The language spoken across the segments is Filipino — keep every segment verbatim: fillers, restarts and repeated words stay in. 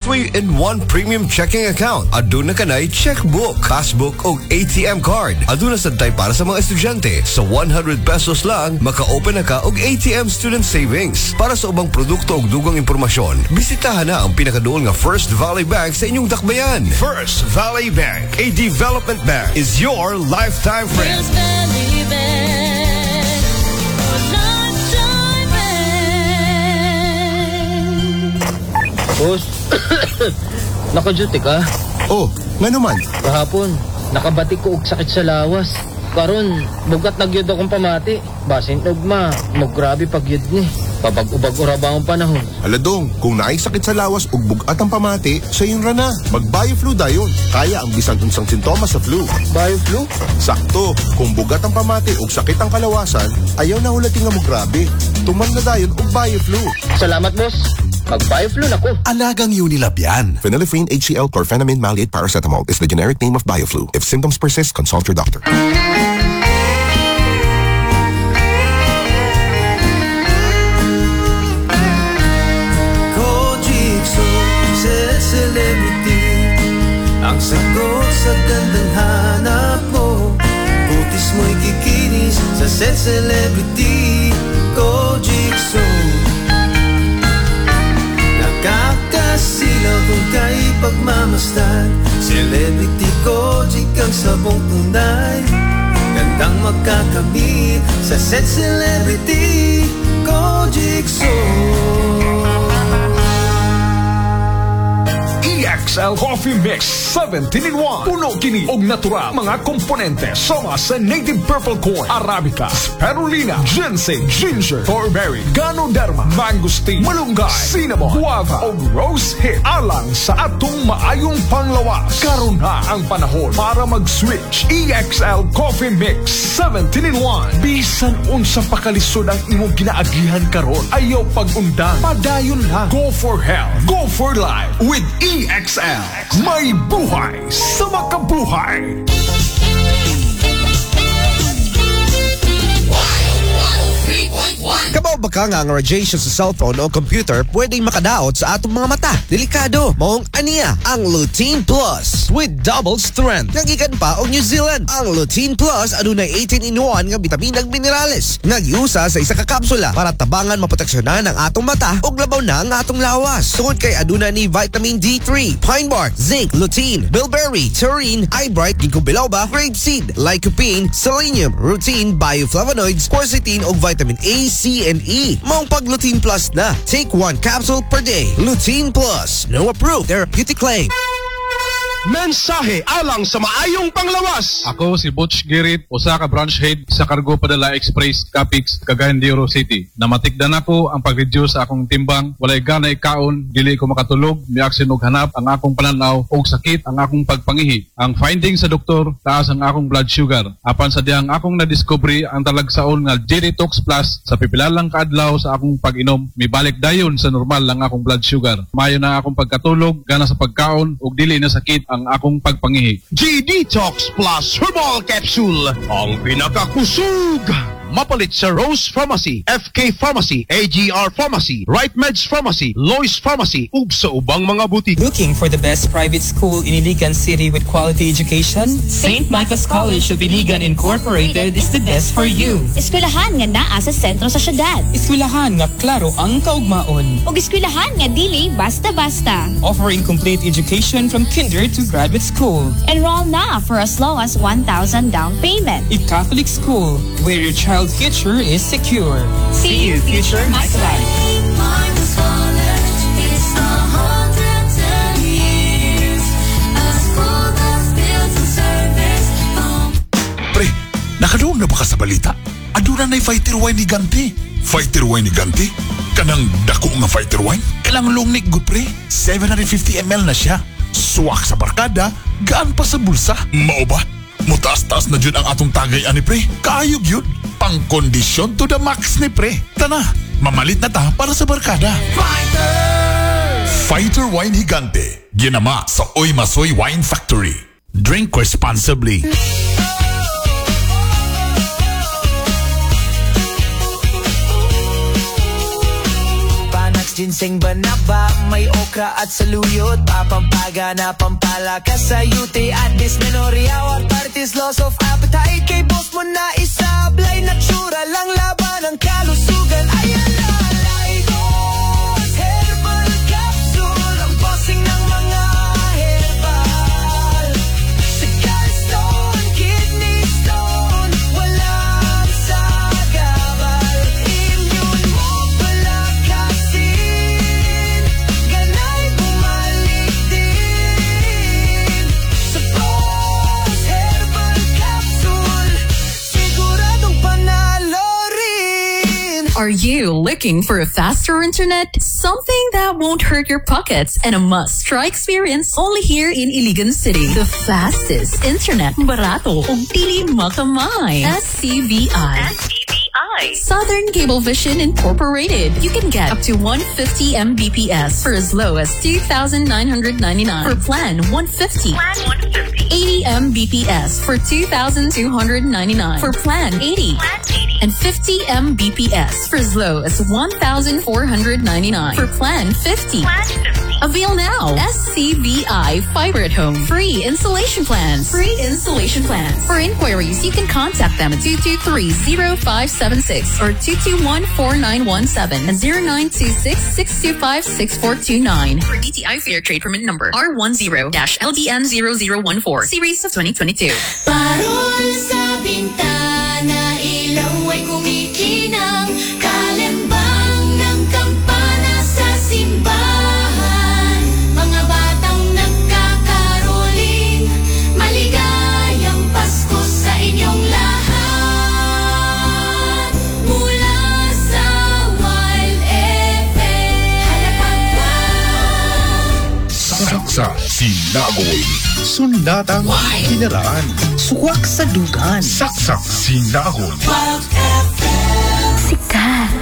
three in one premium checking account. Aduna kanay checkbook, passbook o A T M card. Aduna santay para sa mga estudyante. Sa one hundred pesos lang, maka-open na ka og A T M student savings. Para sa ubang produkto og dugang impormasyon, bisitahan na ang pinakaduol nga First Valley Bank sa inyong dakbayan. First Valley Bank, a development bank, is your lifetime friend. First Valley Bank, a lifetime bank. Boss, naka-duty ka? Oh, nga naman. Kahapon, nakabatik ko og sakit sa lawas. Karon, bugat nagyod akong pamati. Basin ugma, maggrabe pagyod ni. Papag-ubag ura ba ang panahon? Aladong, kung naisakit sa lawas ug bugat ang pamati, sa yung rana. Mag-Bioflu dayon. Kaya ang bisan unsang sintomas sa flu. Bioflu? Sakto, kung bugat ang pamati ug sakit ang kalawasan, ayaw na hulating nga mo grabe. Tuman na dayon og Bioflu. Salamat, boss. Mag-Bioflu na ko. Alagang Unilab yan. Phenylephrine H C l chlorphenamine maleate paracetamol is the generic name of Bioflu. If symptoms persist, consult your doctor. Celebrity, ang sagot sa gandang hanap mo. Kutis mo'y kikinis sa set celebrity. Kojikso, nakakasilaw kung kay pagmamasdan. Celebrity Kojik ang sabong tunay. Gandang magkakamit sa set celebrity. Kojikso. E X L Coffee Mix seventeen in one. Puno kini og natural mga komponente sama sa native purple corn, arabica, spirulina, ginseng, ginger, thornberry, ganoderma, mangosteen, malunggay, cinnamon, guava o rose hip. Alang sa atong maayong panglawas. Karon na ang panahon para mag-switch. E X L Coffee Mix seventeen in one. Bisan unsa pa kalisod ang imong ginaagihan karon, ayaw pag-undang. Padayon lang. Go for health. Go for life with E X L. May buhay sa makabuhay. Kabaw ba ka nga ang radiation sa cellphone o computer pwedeng makadaot sa atong mga mata? Delikado. Maong aniya ang Lutein Plus with double strength. Nagikan pa og New Zealand. Ang Lutein Plus adunay eighteen in one nga bitamin ug minerales. Nagiusa sa isa ka kapsula para tabangan maproteksyonan ang atong mata ug labaw na ang atong lawas. Tungod kay aduna ni vitamin D three, pine bark, zinc, lutein, bilberry, taurine, eyebright, ginkgo biloba, grapeseed, lycopene, selenium, rutin, bioflavonoids, quercetin ug vitamin A, C, and E. Maong pag Lutein Plus na. Take one capsule per day. Lutein Plus. No approved therapeutic claim. Mensahe alang sa maayong panglawas. Ako si Butch Girit, usa ka branch head sa Cargo Padala Express, Capix, Cagayan de Oro City. Namatikdan ako ang pag-reduce sa akong timbang. Walay gana ikaon, dili ko makatulog, miaksin og hanap ang akong pananaw og sakit ang akong pagpangihi. Ang finding sa doktor, taas ang akong blood sugar. Apan sa diyang akong na-discovery ang talagsaon nga G-Detox Plus sa pipilalang kaadlaw sa akong pag-inom, mibalik dayon sa normal lang akong blood sugar. Mayo na akong pagkatulog, gana sa pagkaon og dili na sakit ang akong pagpangihi. G-Detox Plus Herbal Capsule, ang pinakakusog. Mapalit sa Rose Pharmacy, F K Pharmacy, A G R Pharmacy, Right Meds Pharmacy, Lois Pharmacy, ug sa ubang mga butik. Looking for the best private school in Iligan City with quality education? Saint Michael's College of Iligan Incorporated is the best for you. Eskwelahan nga naa sa sentro sa syudad. Eskwelahan nga klaro ang kaugmaon. Ug eskwelahan nga dili basta-basta. Offering complete education from kinder to graduate school. Enroll na for as low as one thousand down payment. A Catholic school where your child future is secure. See you, future Michael. Pre, nakadoon na ba ka sa balita? Aduna na'y fighter wine ni Ganti. Fighter wine ni Ganti? Kanang dako nga fighter wine? Kanang long neck good pre. seven hundred fifty milliliters na siya. Suwak sa barkada, gaan pa sa bulsa. Mao ba? Mutaas-taas na dyan ang atong tagay ani pre. Kaayog yun. Pang-kondisyon to the max ni pre. Tana, mamalit na ta para sa barkada. Fighter! Fighter Wine Higante. Ginama sa Oy Masoy Wine Factory. Drink responsibly. ginseng banaba, may okra at saluyot, papampaga na pampalakas sa yuti at dysmenorrhea, arthritis, loss of appetite. Kay boss mo na isablay, natural lang laban ang kalusugan. Ayan na, Lygos Herbal Capsule, ang bossing ng mga herbal. Sa gallstone, kidney stone, walang sagabal. Immune mo palakasin, ganay bumalik din. Sa Boss Herbal Capsule, siguradong panalo rin. Are you looking for a faster internet? Something that won't hurt your pockets and a must-try experience only here in Iligan City. The fastest internet, barato, ug dili makamay. S C V I. S C V I. Southern Cablevision Incorporated. You can get up to one hundred fifty megabits per second for as low as two thousand nine hundred ninety-nine. For plan one hundred fifty. Plan one hundred fifty. eighty megabits per second for two thousand two hundred ninety-nine. For plan eighty. Plan eighty. And fifty megabits per second for as low as one thousand four hundred ninety-nine. For plan fifty. Plan fifty. Avail now. S C V I Fiber at Home. Free installation plans. Free installation plans. For inquiries, you can contact them at two two three, zero five seven six or two two one, four nine one seven and zero nine two six, six two five, six four two nine. For D T I Fair Trade Permit Number R ten L D N zero zero one four, Series of twenty twenty-two. Parol sa bintana, ilaw ay kumikinang, kalembang ng kampana sa simbahan. Mga batang nagkakaroling, maligayang Pasko sa inyong lahat. Mula sa Wild F M, halapan pa. Saksa Sinagoy. Sundatang kinaraan. Suwak sa dugan. Saksak Sinagoy. Wild F M. Sikat.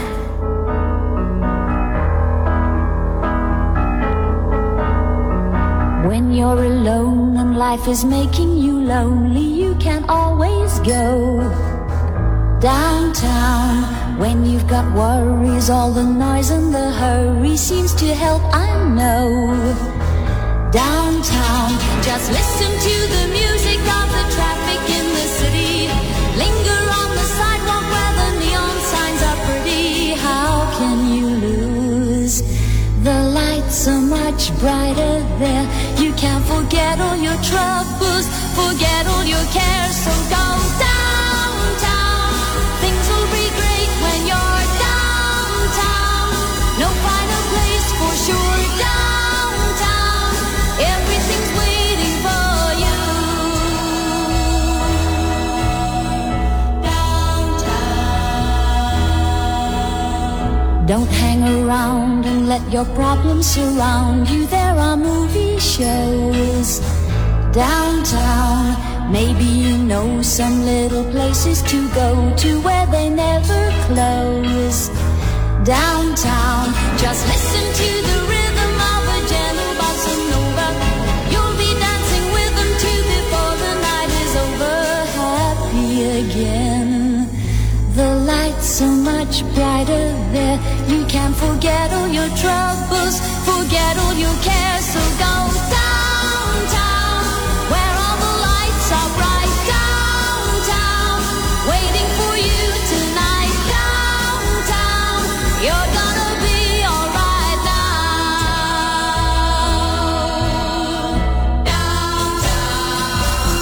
When you're alone and life is making you lonely, you can always go downtown. When you've got worries, all the noise and the hurry seems to help, I know. Downtown, just listen to the music of the traffic in the city. Linger on the sidewalk where the neon signs are pretty. How can you lose? The lights are much brighter there. You can't forget all your troubles, forget all your cares. So go downtown. Things will be great when you're downtown. No finer place for sure. Downtown, everything's waiting for you. Downtown. Don't hang around and let your problems surround you. There are movie shows downtown. Maybe you know some little places to go to where they never close. Downtown, just listen to the rhythm of a gentle bossa nova. You'll be dancing with them too before the night is over. Happy again. The lights are much brighter there. You can't forget all your troubles, forget all your cares. So go downtown, where all the lights are bright. Downtown, waiting for you tonight. Downtown, you're gonna be alright now. Downtown,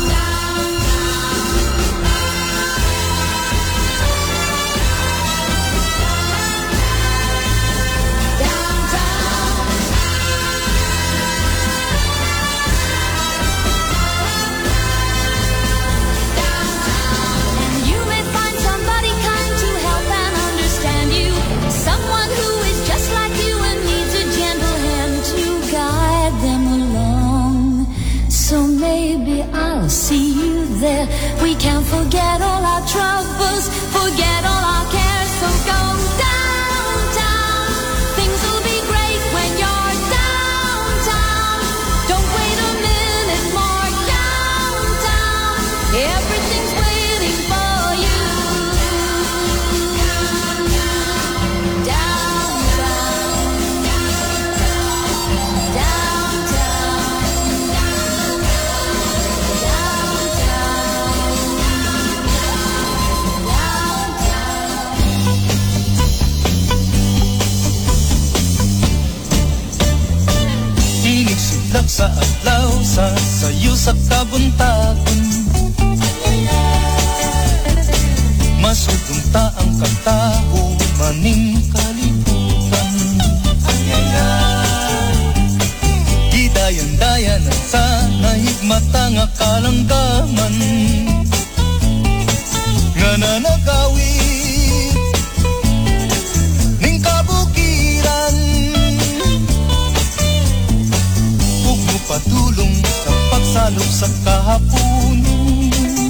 and you may find somebody kind to help and understand you. Someone who is just like you and needs a gentle hand to guide them along. So maybe I'll see you there. We can forget all our troubles, forget all our cares. So go downtown. Things will be great when you're downtown. Don't wait a minute more. Downtown, everything's waiting for you. Downtown. Inisudlak sa adlaw sa sayo sa kabuntagon. Masudunta ang katao maning kalibutan. Gidayan-dayan ang sa nahigmata nga kalanggaman nga nanagawid ning kabukiran. Ug mupatulong sa pagsalop sa kahaponon.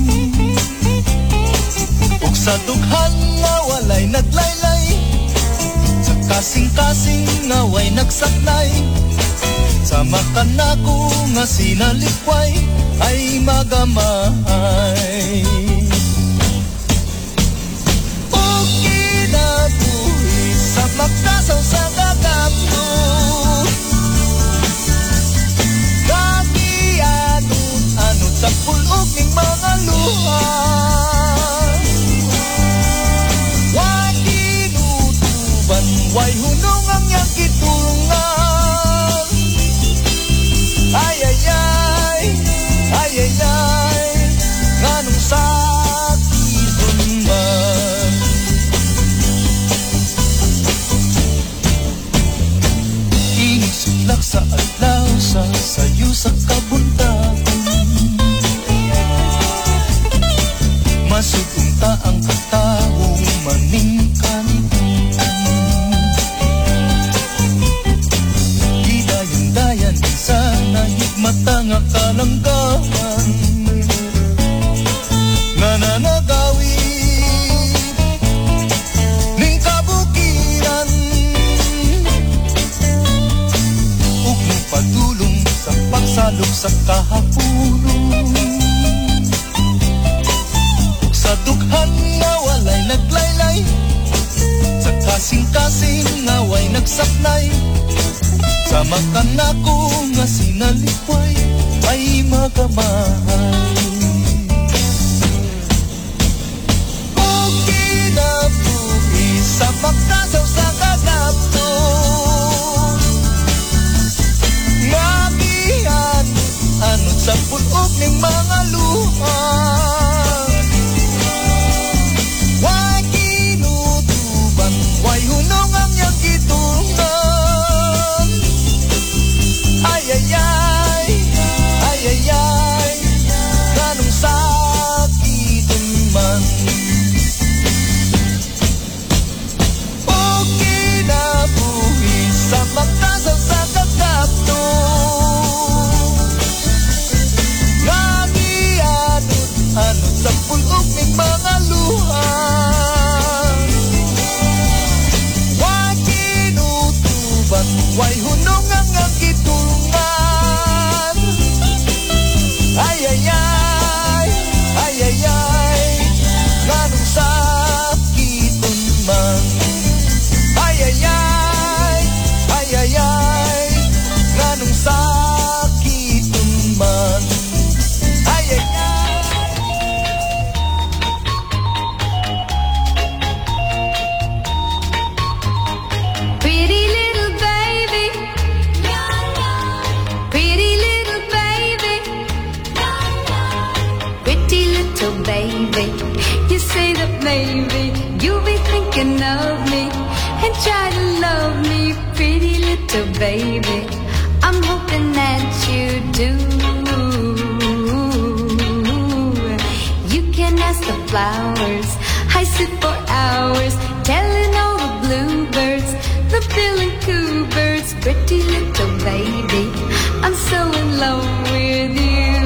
Ug sa dughan nga walay naglaylay, sa kasing-kasing nga way nagsaknay, sama ka nako nga sinalikway ay magamay. Ug kinabuhi sa magkasaw sa gagapto, kagianot-anot sa pulog ning mga luha. Way hunong ang iyang kitulungan. Ay ay ay, ay ay ay, nganong sakit man. Inisudlak sa adlaw sa sayo sa kabuntagon. Masudunta ang katawong maning kalibutan. Gidayan-dayan sa nahigmata nga kalanggaman nga nanagawid ning kabukiran. Ug mupatulong sa pagsalop sa kahaponon. Ug sa dughan nga walay naglaylay, sa kasing-kasing nga way nagsaknay, sama ka nako nga sinalikway ay magamay. Ug kinabuhi sa magkasaw sa gagapto, nga gianot-anot sa pulog ning mga luha. Way kinutuban, way hunong ang iyang gitulungan. Ay ay ay, ay ay ay, ganong sakitin man. O kinabuhi sa magkasaw sa gagapto, nganianot-anot sa pulog ning mga luha. Way kinutuban, way hunong ang ang gitulungan. Ay ay ay, ay ay ay, nganong sakiton man. Ay ay ay, ay ay ay, nganong sakiton man. Ay ay ay. Pretty little baby, pretty little baby, pretty little baby. You say that maybe you'll be thinking of me and try to love me, pretty little baby. I'm hoping that you do. You can ask the flowers, I sit for hours telling all the bluebirds, the bill and coo birds, pretty little baby, I'm so in love with you.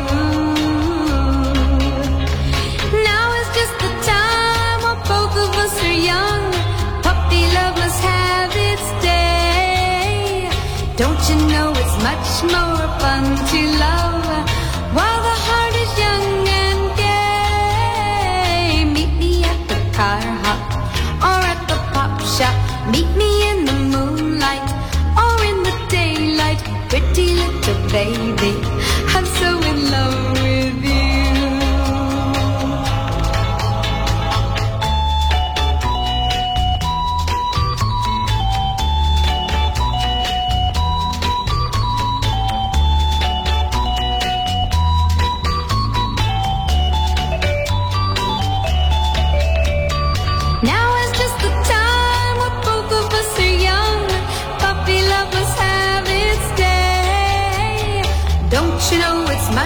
Now is just the time while both of us are young. Puppy love must have its day. Don't you know it's much more fun to love while the heart is young and gay. Meet me at the car hop or at the pop shop. Meet me in the moonlight or in the daylight, pretty little baby, I'm so in love with you.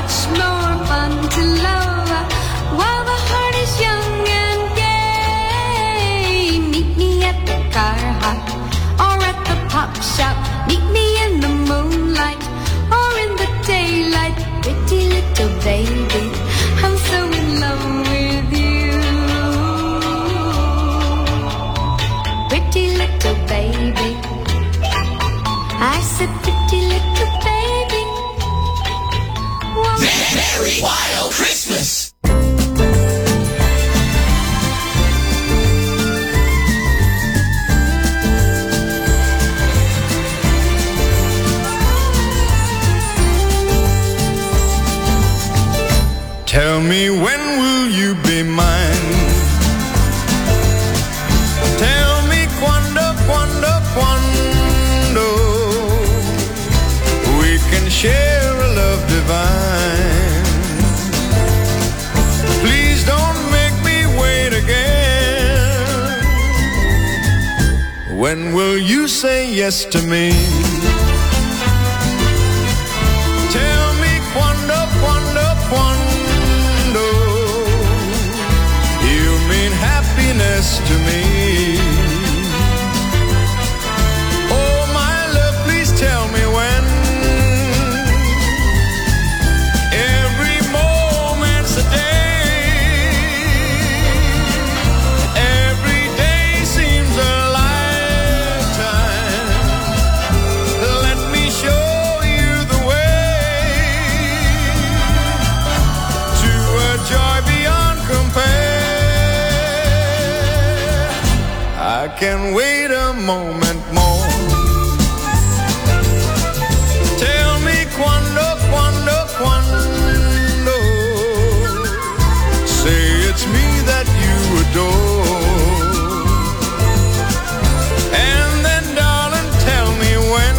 much more fun to love while the heart is young and gay. Meet me at the car hop or at the pop shop. Meet me in the moonlight or in the daylight. Pretty little baby, I'm so in love with you. Pretty little baby, I said pretty little baby. Merry Wild Christmas! Tell me, when will you be mine? Tell me, quando, quando, quando we can share a love divine. Please don't make me wait again. When will you say yes to me? Tell me, quando, quando, quando happiness to me. Oh, my love, please tell me when. Every moment's a day. Every day seems a lifetime. Let me show you the way to a joy beyond compare. I can wait a moment more. Tell me, quando, quando, quando say it's me that you adore. And then, darling, tell me when.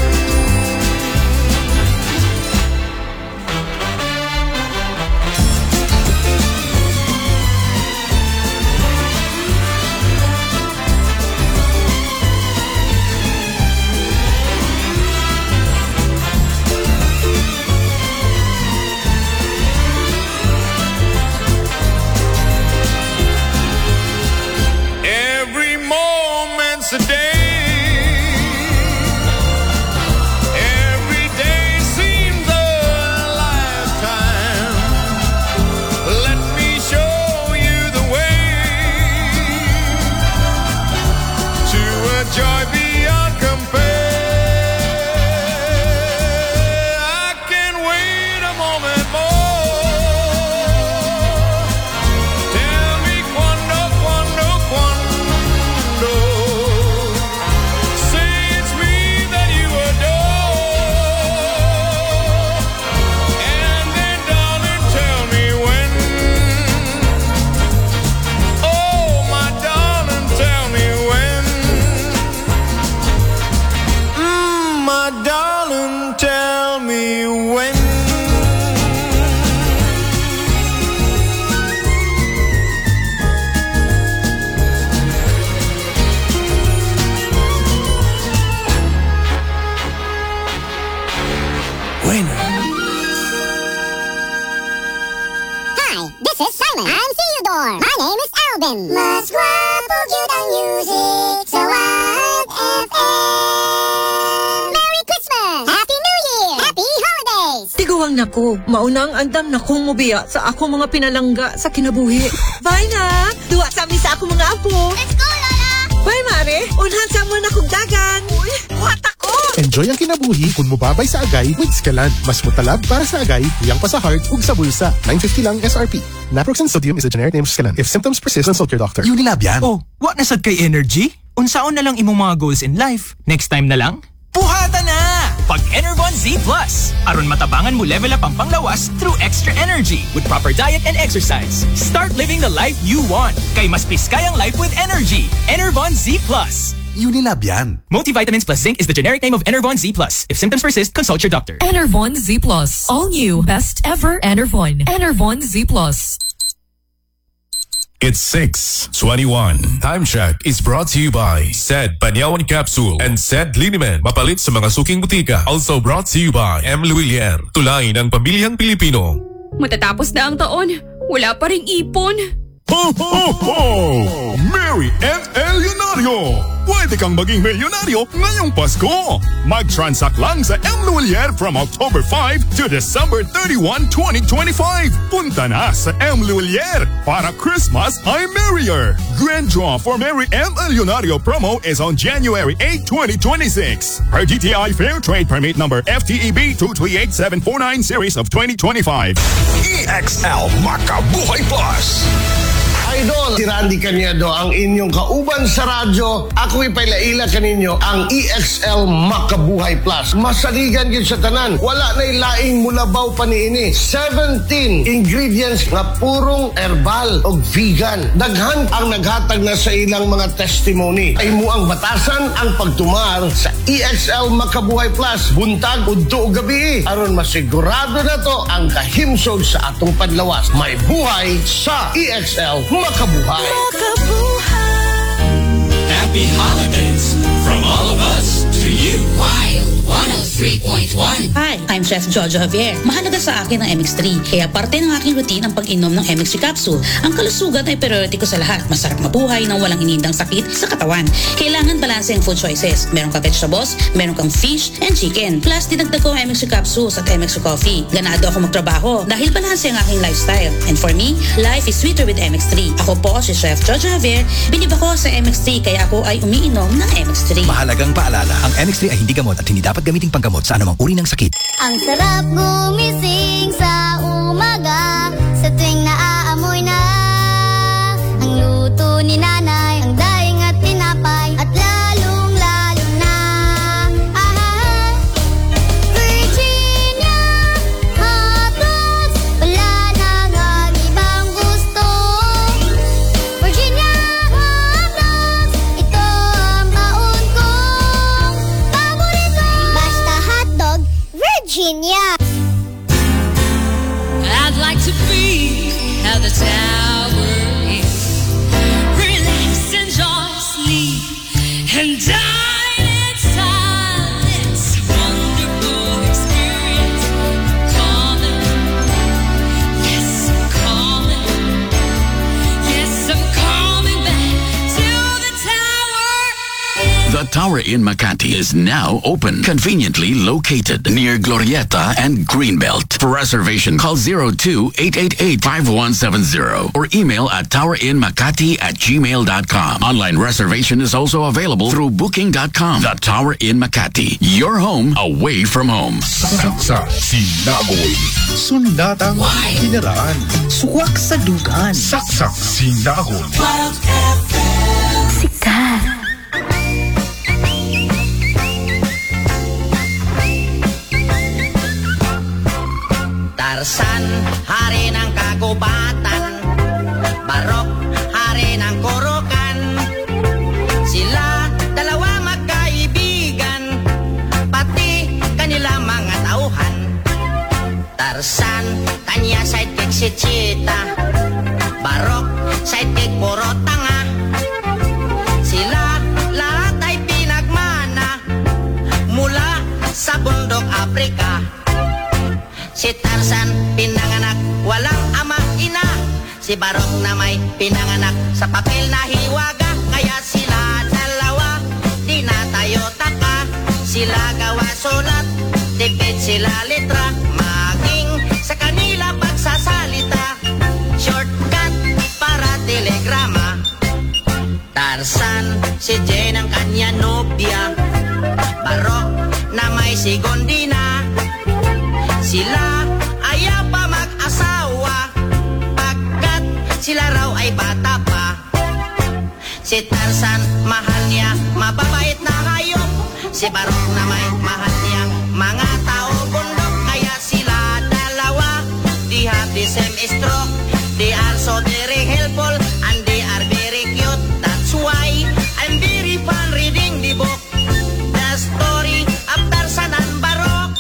A day, every day seems a lifetime. Let me show you the way to a joy beyond compare. I can wait a moment more. Tell me, quando, quando, quando Mas guwapo gyud ang music sa Wild F M. Merry Christmas! Happy New Year! Happy Holidays! Tiguang nako, maunang andam na kong mubiya sa ako mga pinalangga sa kinabuhi. Bye na! Duwa sa amin sa ako mga apo. Let's go, Lola! Bye, Mare! Unhan sa mo na kong dagan. Uy, kuhat ako! Enjoy ang kinabuhi kung mubabay sa agay with Scalan. Mas mutalab para sa agay, kuyang pa sa heart, ug sa bulsa. nine fifty lang S R P. Naproxen sodium is a generic name of Scalan. If symptoms persist, consult your doctor. Unilab yan. Oh, what nasad kay energy? Unsaon na lang imong mga goals in life? Next time na lang? Puhata na! Pag Enervon Z Plus. Aron matabangan mo level up ang panglawas through extra energy with proper diet and exercise. Start living the life you want. Kay mas piskayang life with energy. Enervon Z Plus. Unilab yan. Multivitamins plus zinc is the generic name of Enervon Z Plus. If symptoms persist, consult your doctor. Enervon Z Plus. All new. Best ever Enervon. Enervon Z Plus. It's six twenty-one. Time check is brought to you by Said Banyawan Capsule and Said Linimen. Mapalit sa mga suking butika. Also brought to you by M. Luilier. Tulayin ang pamilyang Pilipino. Matatapos na ang taon. Wala pa ring ipon. Ho, ho, ho! Merry and Elionario! Pwede kang maging milyonaryo ngayong Pasko! Mag-transact lang sa M. Luwalier from October five to December thirty-first, twenty twenty-five. Punta na sa M. Luwalier para Christmas ay merrier! Grand draw for Merry and Elionario promo is on January eighth, twenty twenty-six. Per D T I Fair Trade Permit number F T E B two three eight seven four nine series of twenty twenty-five. E X L Makabuhay Plus! Idol, si Randy Canedo ang inyong kauban sa radyo. Ako ipailaila kaninyo ang E X L Makabuhay Plus. Masaligan yun sa tanan. Wala na ilaing mulabaw pa niini. seventeen ingredients nga purong herbal o vegan. Daghan ang naghatag na sa ilang mga testimony. Ay mo ang batasan ang pagtumar sa E X L Makabuhay Plus. Buntag, udto o gabi. Aron masigurado na to ang kahimsog sa atong padlawas. May buhay sa E X L Makabuhay. Happy holidays from all of us to you. Wild one oh three point one. Hi, I'm Chef Jojo Javier. Mahalaga sa akin ang M X three. Kaya parte ng aking routine ang pag-inom ng M X three capsule. Ang kalusugan ay priority ko sa lahat. Masarap mabuhay nang walang inindang sakit sa katawan. Kailangan balanse ang food choices. Meron ka vegetables, meron kang fish and chicken. Plus, dinagdag ko ang M X three capsules at M X three coffee. Ganado ako magtrabaho dahil balanse ang aking lifestyle. And for me, life is sweeter with M X three. Ako po si Chef Jojo Javier. Binib ako sa M X three kaya ako ay umiinom ng M X three. Mahalagang paalala, ang M X three ay hindi gamot at hindi dapat gamiting panggamot sa anumang uri ng sakit. Ang sarap gumising sa umaga sa tuwing naaamoy na ang luto ni nanay, ang daing at tinapay at lalong lalo na ah, Virginia hotdogs, wala nang ang ibang gusto. Virginia hotdogs, ito ang baon kong paborito. Basta hotdog, Virginia. I'd like to be how the tower is. Relax and just sleep and die in silence. Wonderful experience. Calling. Yes, I'm calling. Yes, I'm coming back to the tower. The Tower in Makati is now open, conveniently located near Glorieta and Greenbelt. For reservation, call zero two eight eight eight five one seven zero or email at towerinmakati at gmail dot com. Online reservation is also available through booking dot com. The Tower in Makati, your home away from home. Saksa sinagoy. Sundatang kinaraan. Suwak sa dugan. Saksak sinagoy. Wild F M. Sikat. Tarsan, hari ng kagubatan. Barok, hari ng kurukan. Sila dalawa magkaibigan, pati kanila mga tauhan. Tarsan, kanya sidekick si Cheetah. Barok, sidekick puro tanga. Sila lahat ay pinagmana mula sa bundok Afrika. Si Tarzan pinanganak walang ama ina. Si Barok na may pinanganak sa papel na hiwaga. Kaya sila dalawa di na tayo taka. Sila gawa sulat, tipid sila litra. Maging sa kanila pagsasalita, shortcut para telegrama. Tarzan, si Jane ang kanya nobya. Barok na may si Gondina. Sila ayaw pa mag-asawa pagkat sila raw ay bata pa. Si Tarzan, mahal niya mababait na hayop. Si Barok na may mahal niyang mga tao bundok. Kaya sila dalawa, they have the same stroke. They are so very helpful and they are very cute. That's why I'm very fun reading the book, the story of Tarzan and Barok.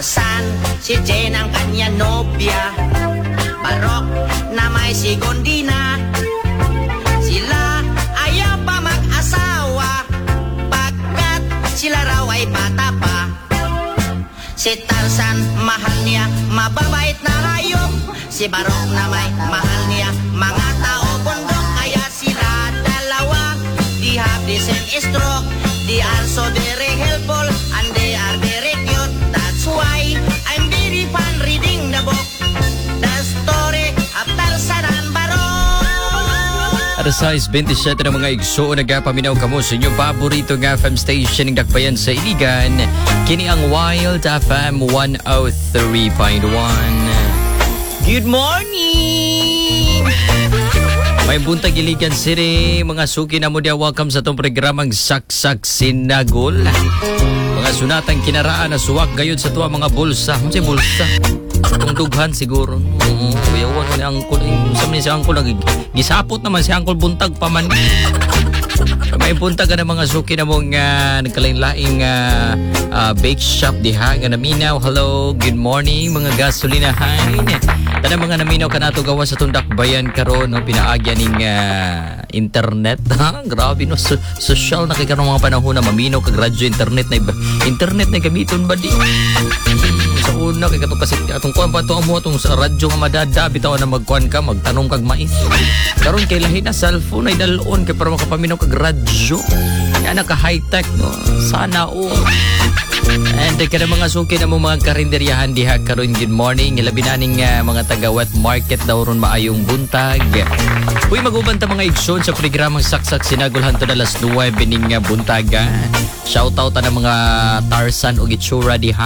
Tarzan, si Jane ang kanya nobya. Barok na may si Gondina. Sila ayaw pa mag-asawa pagkat sila raw ay bata pa. Si Tarzan, mahal niya mababait na hayop. Si Barok na may mahal niya mga tao bundok. Kaya sila dalawa, they have the same stroke. They are so very helpful and they are very cute. That's why I'm very fun reading the book, the story of Tarzan and Barok. Alas sais twenty-seven ng mga igsoon nagapaminaw kamo sa inyong paborito nga F M station ng Dakbayan sa Iligan. Kini ang Wild F M one oh three point one. Good morning! May buntag Iligan City, mga suki na mo dia, welcome sa itong programang Saksak Sinagol. Mga sunatang kinaraan na suwak gayod sa tuwa mga bulsa. Ano siya bulsa? Kung dughan siguro. Oo, yawan ko ni Angkol. Saan si Angkol? Gisapot naman si Angkol buntag pa man. May buntag ka na mga suki na mong uh, nagkalain-laing uh, uh, bake shop diha nga naminaw. Hello, good morning mga gasolinahan. Tana mga naminaw ka nato gawa sa tundak bayan karon no, pinaagyan ning uh, internet. Ha? Grabe no, so, social na kay karong mga panahon na maminaw kag radyo internet na internet na gamiton ba di? Sa una kay katong kasi atong kuan pa to amo atong sa radyo nga madada bitaw na magkuan ka magtanong kag mais. Karon kay lahi na cellphone ay dalon kay para makapaminaw kag radyo. Ya naka high tech no. Sana all. And uh, kada mga suki na mo mga karinderyahan diha karon good morning. Labi na ning uh, mga taga wet market daw ron maayong buntag. Uy maguban ta mga igsoon sa programang Saksak Sinagol hantud alas nuwebe ning uh, buntaga. Shout out ta ng mga Tarzan og itsura diha.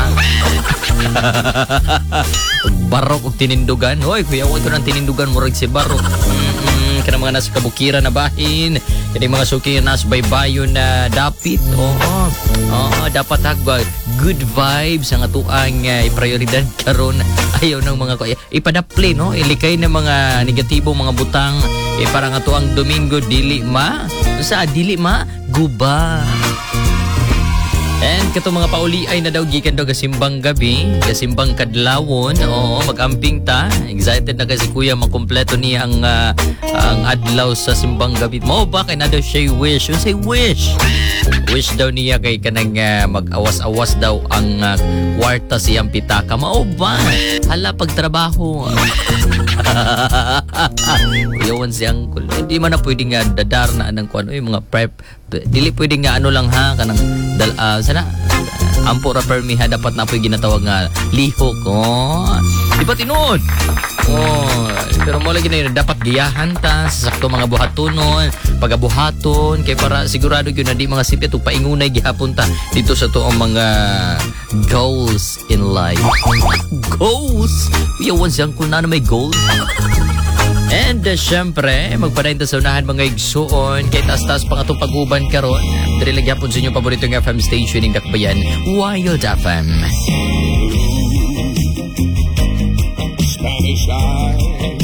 Barok og tinindugan. Hoy kuya wa to nang tinindugan murag si Barok. Mm-mm, kana mga nasa kabukiran na bahin. Kani mga suki na nas baybayon na dapit. Oo. Oo, dapat hagba good vibes ang atuang uh, prioridad karon. Ayaw ng mga kuya ipadapli no, ilikay na mga negatibong mga butang e para nga atuang Domingo dili ma sa dili ma guba. And kato mga pauli ay na daw gikan daw gasimbang gabi, gasimbang kadlawon. Oo, magamping ta. Excited na kasi kuya makumpleto niya ang uh, ang adlaw sa simbang gabi. Mo ba kay na daw siya wish? Say wish. Wish daw niya kay kanang uh, mag-awas-awas daw ang uh, kwarta siyang pitaka. Mao ba? Hala pagtrabaho. Yawan siyang kul. Hindi man na pwedeng nga dadar na anang kuan oy mga prep. Dili pwedeng nga ano lang ha kanang dal, uh, sana ampo ra permiha dapat na po'y ginatawag nga lihok. Oh. Di ba tinuod? Oh, pero mo lagi na yun dapat giyahan ta sa sakto mga buhatonon, pagabuhaton kay para sigurado gyud na di mga sipit ug paingunay gihapon ta dito sa tuong mga goals in life. Goals? Yawan siyang kung na may goals. And uh, syempre, magpadayon ta sa unahan mga igsuon kay taas-taas pang atong pag-uban karon. Diri lang gyapon sa inyong paboritong F M station ning Dakbayan, Wild F M. Spanish eyes,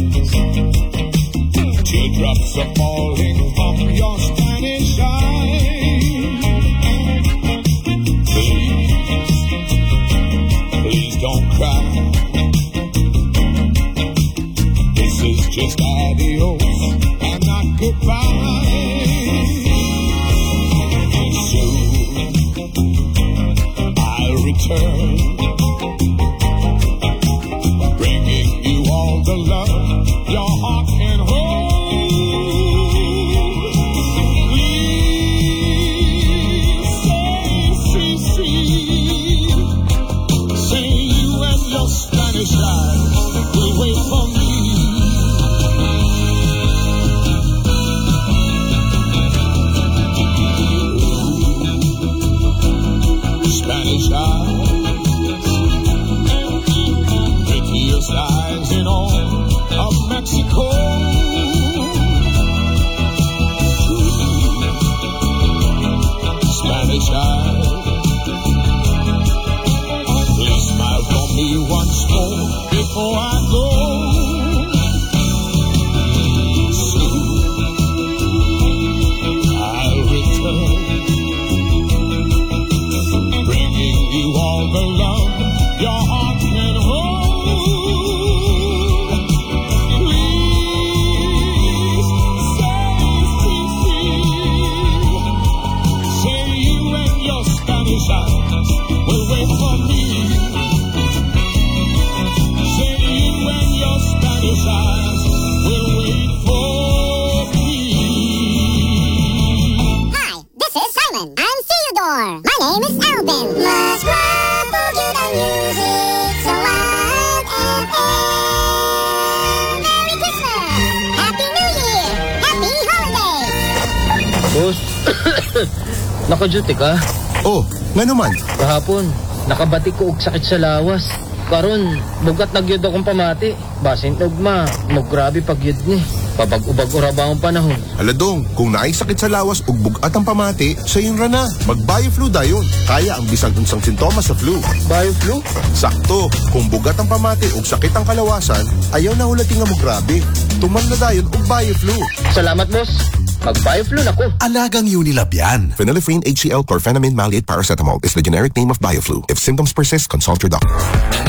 teardrops are falling from your Spanish eyes. Please, please don't cry. It's just adios and not goodbye. Soon I'll return, bringing you all the love your heart can hold. Please say, see, see, say you and your Spanish eyes will wait for me. Spanish eyes, Boss, naka-duty ka? Oh, nga naman. Kahapon, nakabati ko og sakit sa lawas. Karon, bugat nagyod akong pamati. Basin ugma, maggrabe pagyod ni. Pabag-ubag ura ba ang panahon? Aladong, kung naay sakit sa lawas ug bugat ang pamati, sa yun ra na. Mag-Bioflu dayon. Kaya ang bisag unsang sintomas sa flu. Bioflu? Sakto, kung bugat ang pamati ug sakit ang kalawasan, ayaw na hulati nga mo grabe. Tuman na dayon og Bioflu. Salamat, boss. Mag-Bioflu na ko. Alagang Unilab yan. Phenylephrine H C L Chlorphenamine Maleate Paracetamol is the generic name of Bioflu. If symptoms persist, consult your doctor.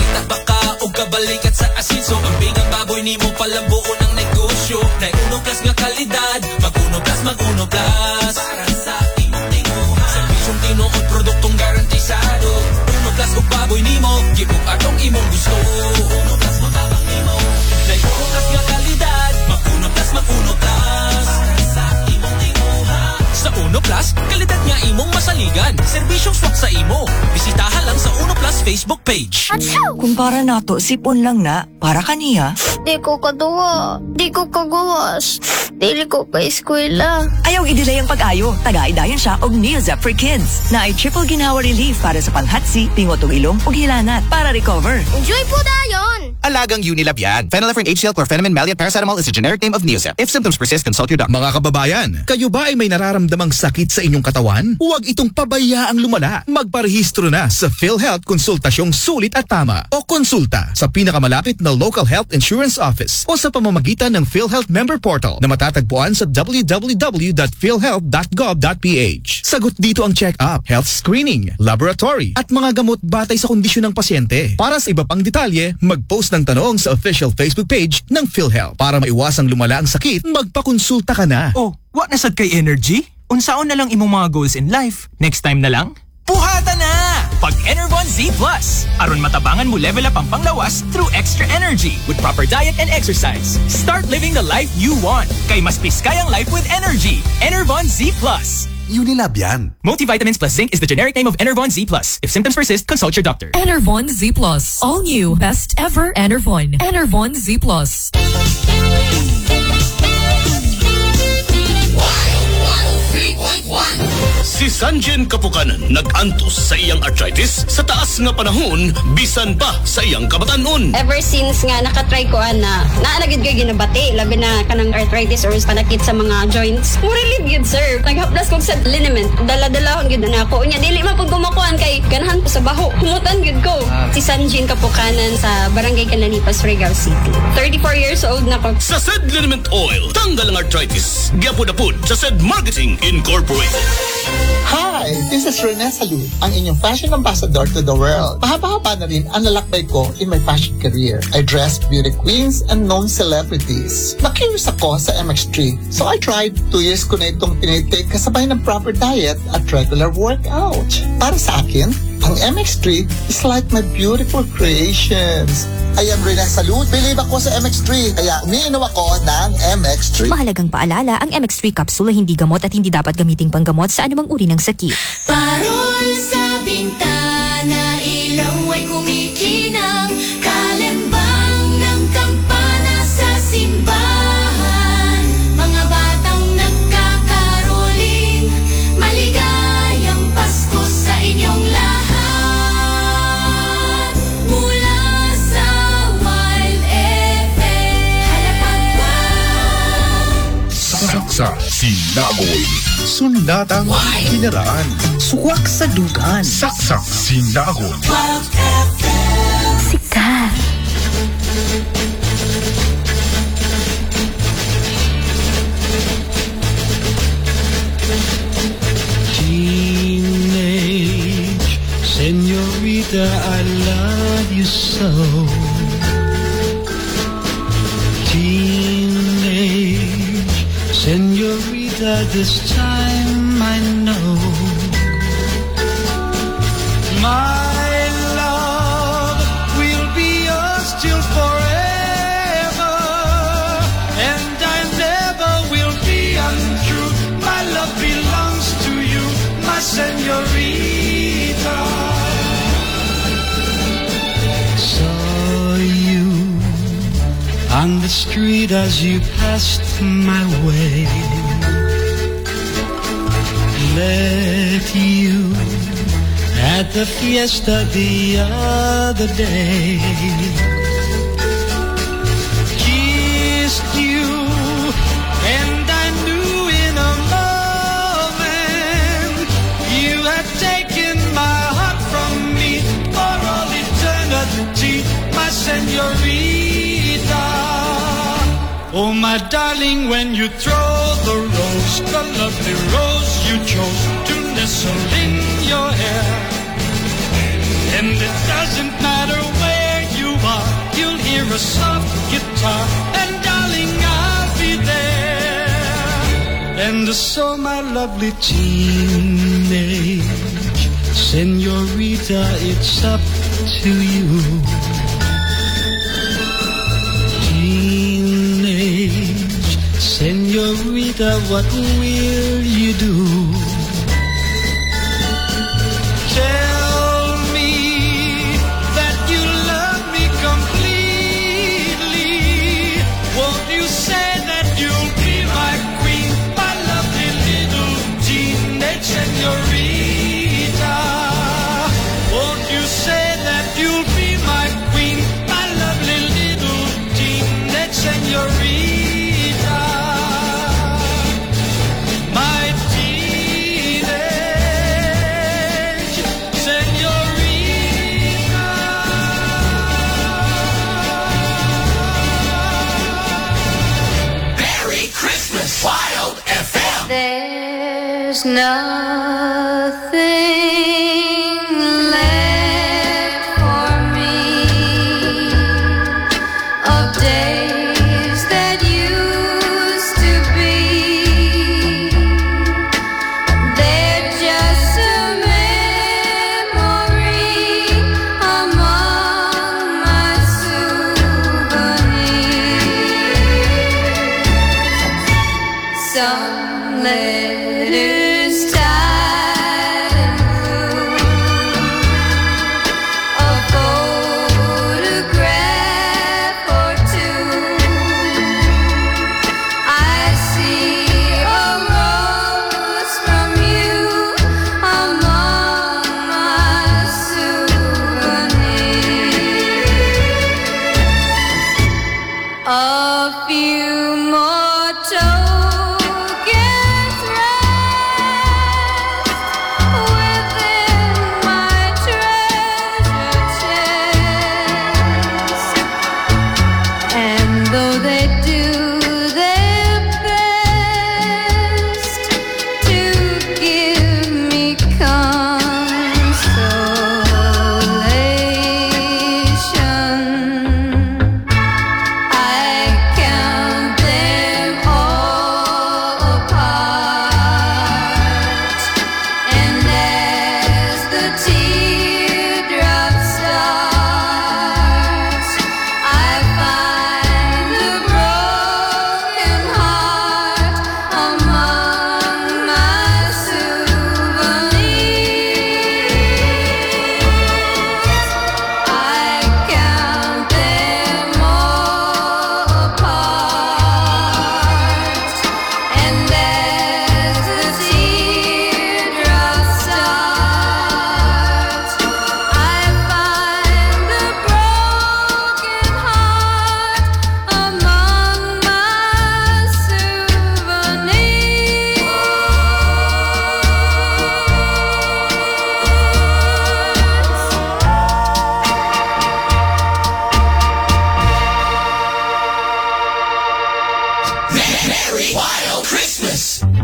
Baka o kabalikat sa asinso ang bigang baboy ni mo palambuo ng negosyo na uno plus nga kalidad mag-uno plus mag-uno plus para sa imong tinguha serbisyong tinuod produktong garantisado uno plus o baboy ni mo gibog atong imong gusto uno plus mababang ni mo na uno plus nga kalidad mag-uno plus mag-uno plus para sa imong tinguha sa Uno Plus kalidad nga imong masaligan serbisyong swak sa imo bisitahan lang sa Uno Plus Facebook page. Kung para nato, sipon lang na. Para kaniya. Di ko kaduwa. Di ko kagawas. Dili ko ka eskwela. Ayaw i-delay ang pag-ayo. Taga-idayan siya og Neozep for Kids. Na ay triple ginawa relief para sa panghatsi, pingot og ilong ug hilanat para recover. Enjoy po dayon! Alagang Unilab yan. Phenylephrine H C L Chlorphenamine Maleate Paracetamol is a generic name of Neozep. If symptoms persist, consult your doctor. Mga kababayan, kayo ba ay may nararamdamang sakit sa inyong katawan? Huwag itong pabayaang lumala. Magparehistro na sa PhilHealth Konsultasyong Sulit at Tama o konsulta sa pinakamalapit na local health insurance office o sa pamamagitan ng PhilHealth member portal na matatagpuan sa w w w dot philhealth dot gov dot p h. Sagot dito ang check-up, health screening, laboratory at mga gamot batay sa kondisyon ng pasyente. Para sa iba pang detalye, mag-post ng tanong sa official Facebook page ng PhilHealth. Para maiwasang lumala ang sakit, magpakonsulta ka na. Oh, what nasad kay Energy? Unsaon na lang imong mga goals in life? Next time na lang? Puhata na! Pag Enervon Z Plus. Aron matabangan mo level up ang panglawas through extra energy with proper diet and exercise. Start living the life you want. Kay mas piskayang life with energy. Enervon Z Plus. Unilab yan. Multivitamins plus zinc is the generic name of Enervon Z Plus. If symptoms persist, consult your doctor. Enervon Z Plus. All new. Best ever Enervon. Enervon Z Plus. Si Sanjen Kapukanan nag-antos sa iyang arthritis sa taas nga panahon bisan pa sa iyang kabatanon. Ever since nga nakatry ko ana, naanagid kay ginabati labi na kanang arthritis or panakit sa mga joints. Mo relieve yun sir. Naghaplas ko sa liniment. Dala-dalahon gyud na ako. Unya dili man pud gumakuan kay ganahan ko sa baho. Humutan gyud ko. Ah. Si Sanjen Kapukanan sa Barangay Cananipas, Surigao City. thirty-four years old na ko. Sa Said Liniment Oil, tanggal ang arthritis. Gyapod-apod sa Said Marketing Incorporated. Hi! This is Rene Salud, ang inyong fashion ambassador to the world. Mahaba-haba na rin ang lalakbay ko in my fashion career. I dressed beauty queens and known celebrities. Na-curious ako sa M X three, so I tried. Two years ko na itong tinitake kasabay ng proper diet at regular workout. Para sa akin, ang M X three is like my beautiful creations. I am Rene Salud. Believe ako sa M X three, kaya umiinom ako ng M X three. Mahalagang paalala, ang M X three capsule ay hindi gamot at hindi dapat gamiting panggamot sa anumang uri ng sakit. Parol sa bintana, ilaw ay kumikinang, kalembang ng kampana sa simbahan. Mga batang nagkakaroling, maligayang Pasko sa inyong lahat. Mula sa Wild F M, halapagpag. Saksa Sinagoy. Sundatang kinaraan. Suwak sa dugan. Saksak Sinagoy. Wild F M. Sikat. Teenage señorita, I love you so. Teenage señorita, this time I know my love will be yours till forever, and I never will be untrue. My love belongs to you, my señorita. Saw you on the street as you passed my way. the fiesta the other day. Kissed you, and I knew in a moment you had taken my heart from me for all eternity, my señorita. Oh, my darling, when you throw the rose, the lovely rose you chose to nestle in your hair, and it doesn't matter where you are, you'll hear a soft guitar, and darling, I'll be there. And so, my lovely teenage señorita, it's up to you. Teenage señorita, what will you do? Tell me that you love me completely. Won't you say that you'll be my queen, my lovely little teenage señorita? Won't you say that you'll be my queen, my lovely little teenage señorita? My teenage señorita. Merry Christmas, Wild F M. There's nothing left for me of days that used to be. They're just a memory among my souvenirs. Some letters tied in blue, a photograph or two. I see a rose from you among my souvenirs. A few more tokens rest within my treasure chest, and though they do their best to give me consolation, I count them all apart, and as the teardrop starts, I find the broken heart among my souvenirs. I count them all apart, and as the teardrop starts, I find the broken heart among my souvenirs. Merry Wild Christmas.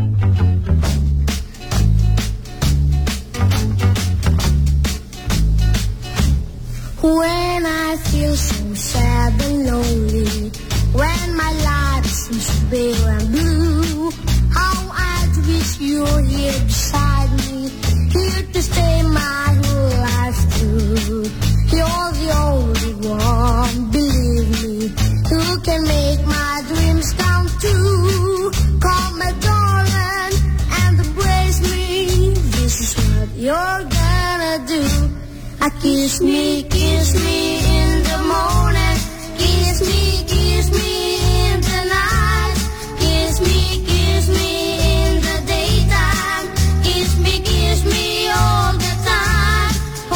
When I feel so sad and lonely, when my life seems bare and blue, how I wish you're here beside me, here to stay my whole life through. You're the only one, believe me, who can make my dreams come true. Come, my darling, and embrace me. This is what you're gonna do. I kiss me, kiss me in the morning, kiss me, kiss me in the night, kiss me, kiss me in the daytime, kiss me, kiss me all the time.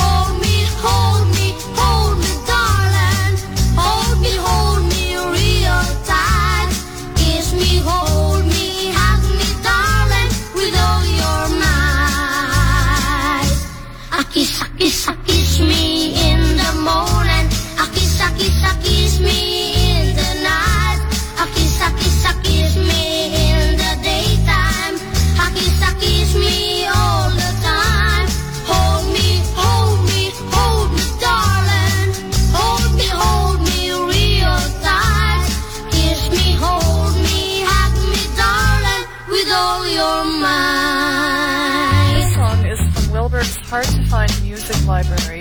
hard-to-find music library.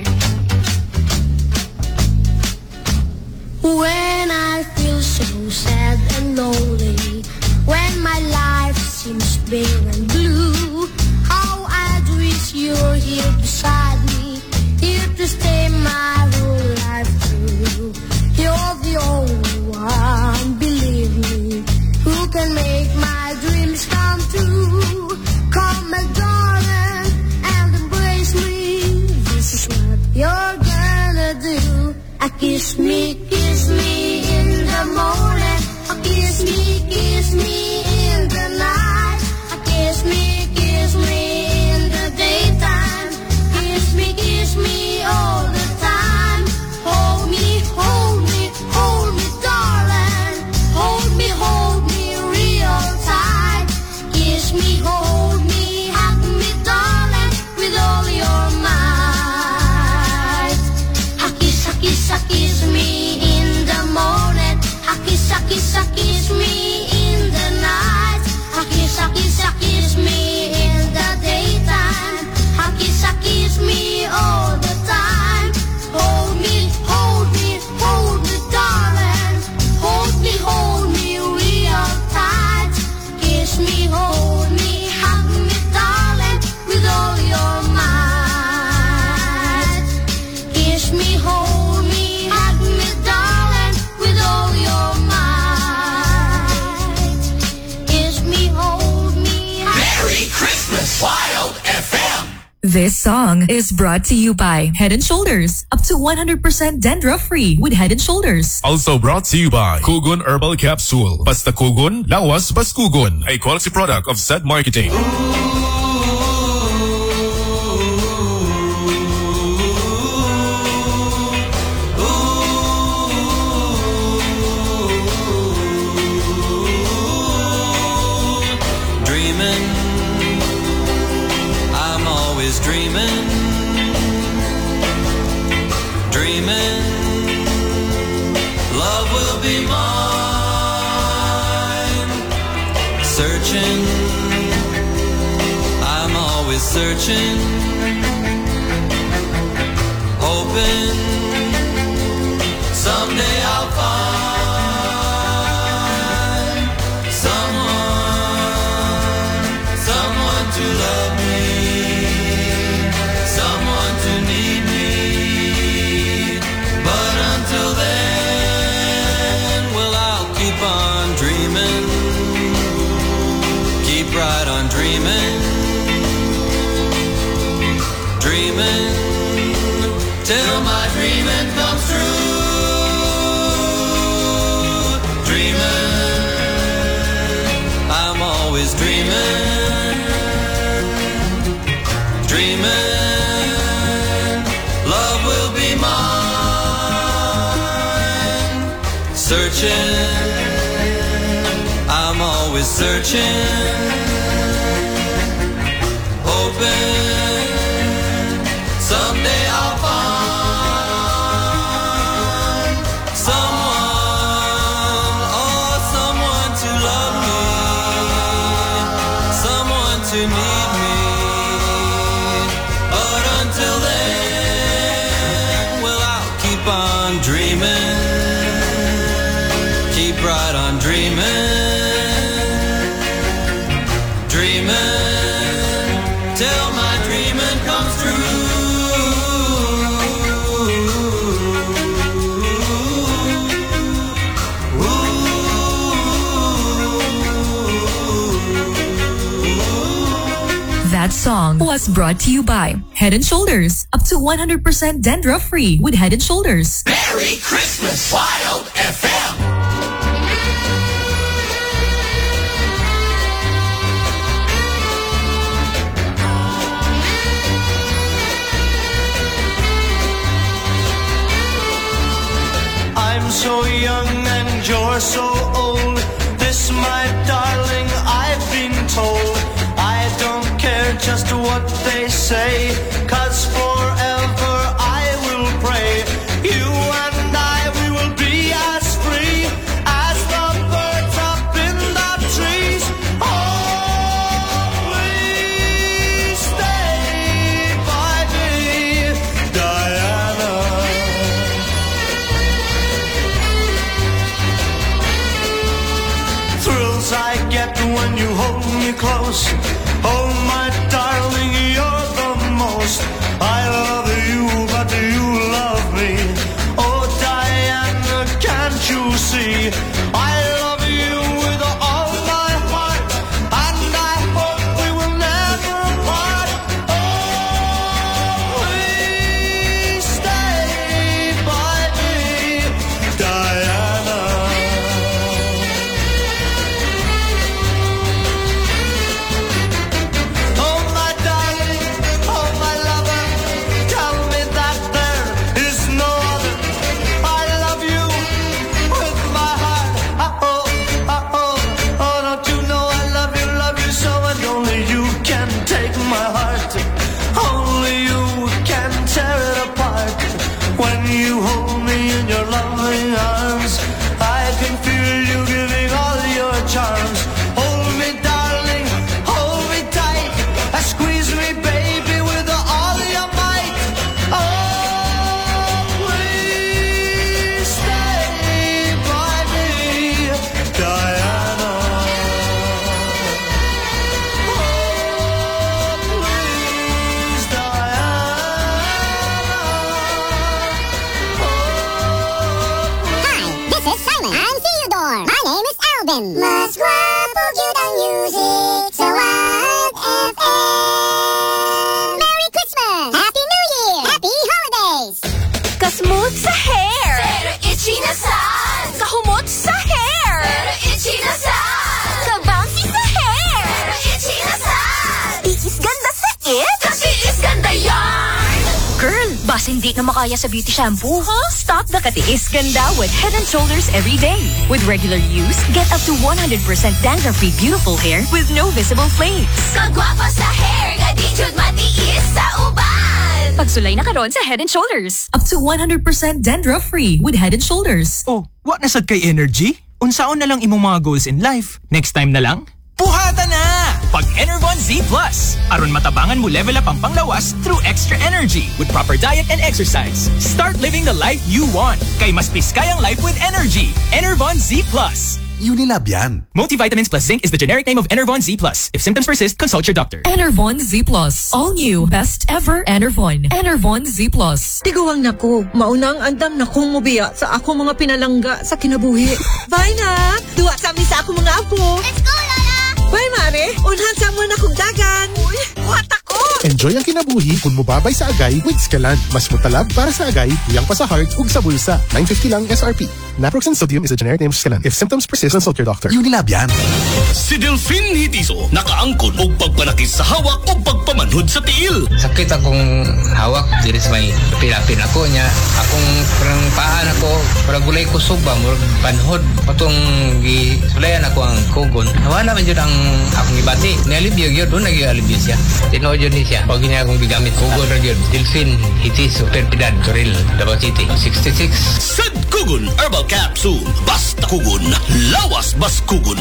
When I feel so sad and lonely, when my life seems bare and blue, how I'd wish you're here beside me, here to stay my whole life through. You're the only one, believe me, who can make my dreams come true. Come, my darling, and embrace me. This is what you're gonna do. I kiss me, kiss me in the morning. I kiss me, kiss me in the night. I kiss me, kiss me in the daytime. Kiss me, kiss me all the time. Hold me, hold me, hold me, darling. Hold me, hold me real tight. Kiss me, hold me, hug me, darling, with all your might. I kiss, I kiss, I kiss me in the morning. I kiss, I kiss, I kiss me in the night. I kiss, I kiss, I kiss me in the daytime. I kiss, I kiss me all the time. Hold me, hold me, hold me, darling. Hold me, hold me real tight. Kiss me, hold me, hug me, darling, with all your might. Kiss me, hold me, hug me, darling, with all your might. Kiss me, hold me, hug Merry Christmas, Wild F M. This song is brought to you by Head and Shoulders. Up to one hundred percent dandruff-free with Head and Shoulders. Also brought to you by Kugon Herbal Capsule. Basta Kugon, lawas bas Kugon. A quality product of Set Marketing. Dreaming, I'm always dreaming. Dreaming, love will be mine. Searching, I'm always searching. Hoping, someday I'll find someone, someone to love me, someone to need me. But until then, well, I'll keep on dreaming, keep right on dreaming, dreaming till my dreaming comes true. Dreaming, I'm always dreaming, dreaming, love will be mine. Searching, I'm always searching. Hoping, someday I'll find someone, oh, someone to love me, someone to need me. But until then, well, I'll keep on dreaming, keep right on dreaming, dreaming till my dreaming comes true. That song was brought to you by Head and Shoulders. Up to one hundred percent dandruff-free with Head and Shoulders. Merry Christmas, Wild F M. I'm so young and you're so old. This, my darling, I've been told. I don't care just what they say, 'cause forever I will pray. You and I, we will be as free as the birds up in the trees. Oh, please stay by most. Oh, my darling, you're the most. I love you, but do you love me? Oh, Diana, can't you see? I love you with all my heart, and I hope we will never part. Oh, please stay by me, Diana. Oh, my darling, oh, my lover, tell me that there is no other. I love you with my heart. Oh, oh, oh, oh, don't you know I love you, love you so, and only you can take my heart. Only you can tear it apart. When you hold me in your loving arms, I can feel you giving all your charms. Hold me, darling, hold me tight. Squeeze me, baby, with all your might. Oh, please stay by me, Diana. Oh, please, Diana. Hi, this is Simon. I'm Theodore. My name is Alvin. Mas guwapo cute ang music sa Wild F M. Merry Christmas! Happy New Year! Happy Holidays! Kasmooth sa hair! Pero itchy na sad. Kahumot sa hair! Pero itchy na sad. Kabouncy sa hair! Pero itchy na sad. Tiis ganda sa it! Kasi is ganda yarn. Girl, bas hindi na makaya sa beauty shampoo, huh? Stop the katiis ganda with Head and Shoulders every day. With regular use, get up to one hundred percent dandruff-free beautiful hair with no visible flakes. Kagwapa sa hair, gadijud matiis sa uban. Pagsulay na karon sa Head and Shoulders. Up to one hundred percent dandruff-free with Head and Shoulders. Oh, what nasad kay energy? Unsaon na lang imong mga goals in life? Next time na lang? Puhata na! Pag Enervon Z Plus. Aron matabangan mo level up ang panglawas through extra energy with proper diet and exercise. Start living the life you want. Kay mas piskayang life with energy. Enervon Z Plus. Unilab yan. Multivitamins plus zinc is the generic name of Enervon Z Plus. If symptoms persist, consult your doctor. Enervon Z Plus. All new. Best ever Enervon. Enervon Z Plus. Tiguang nako, maunang andam na kong mubiya sa ako mga pinalangga sa kinabuhi. Bye na! Duwa sa amin sa ako mga apo. Let's go, Lola! Bye, Mare! Unhan sa mo na kong dagan. Uy, what ako? Enjoy ang kinabuhi kung mubabay sa agay with Scalan. Mas mutalab para sa agay, uyang pa sa heart ug sa bulsa. nine fifty lang S R P. Naproxen sodium is a generic name of Scalan. If symptoms persist, consult your doctor. Unilab yan. Si Delphine Hitiso nakaangkon og pagpanakit sa hawak o pagpamanhod sa tiil. Sakit akong hawak, diri sa may pilapin ako niya. Akong parang paan ako, parang gulay ko suba, murag panhod. Patong gisulayan ako ang kugon. Nawala man yun ang akong ibati. Nialibyo yun, doon nag-ialibyo siya. Tinood yun siya. Pag niya akong bigamit kugon na yun. Delphine Hitiso, Perpidad, Toril, Davao City, sixty-six. Sad Kugon Herbal Capsule. Basta kugon, lawas bas kugon.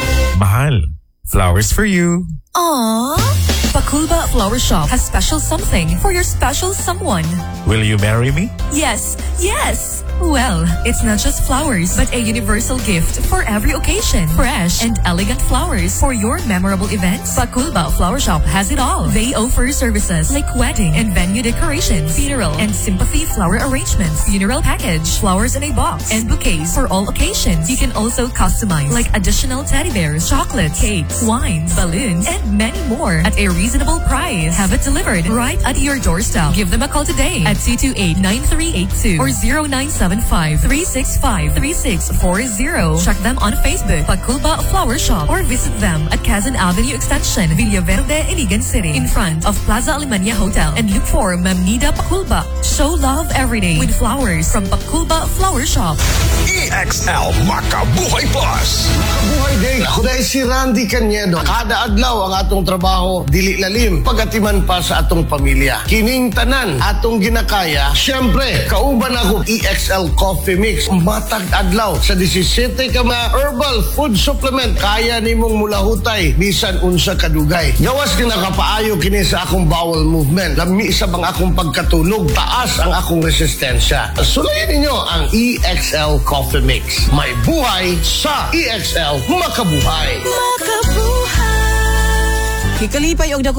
Mahal, flowers for you. Aww. Pakulba Flower Shop has special something for your special someone. Will you marry me? Yes, yes. Well, it's not just flowers, but a universal gift for every occasion. Fresh and elegant flowers for your memorable events. Pakulba Flower Shop has it all. They offer services like wedding and venue decorations, funeral and sympathy flower arrangements, funeral package, flowers in a box, and bouquets for all occasions. You can also customize like additional teddy bears, chocolates, cakes, wines, balloons, and many more at a reasonable price. Have it delivered right at your doorstep. Give them a call today at two two eight, nine three eight two or zero nine seven five, three six five, three six four zero. Check them on Facebook, Pakulba Flower Shop, or visit them at Quezon Avenue Extension, Villaverde, Iligan City, in front of Plaza Alemania Hotel, and look for Mamnida Pakulba. Show love every day with flowers from Pakulba Flower Shop. E X L Makabuhay Plus. Buhay din. Ako dahil si Randy Cañedo. Kada adlaw ang atong trabaho, dili lalim, pagatiman pa sa atong pamilya. Kining tanan, atong ginakaya. Siyempre, kauban ako E X L Coffee Mix. Matag adlaw sa disisiete ka mga herbal food supplement. Kaya nimong mulahutay, bisan unsa kadugay. Gawas ka nakapaayo kini sa akong bowel movement. Lami sa bang akong pagkatulog, taas ang akong resistensya. Sulayan ninyo ang E X L Coffee Mix. May buhay sa E X L Makabuhay. Makabuhay. Kikalipay og dako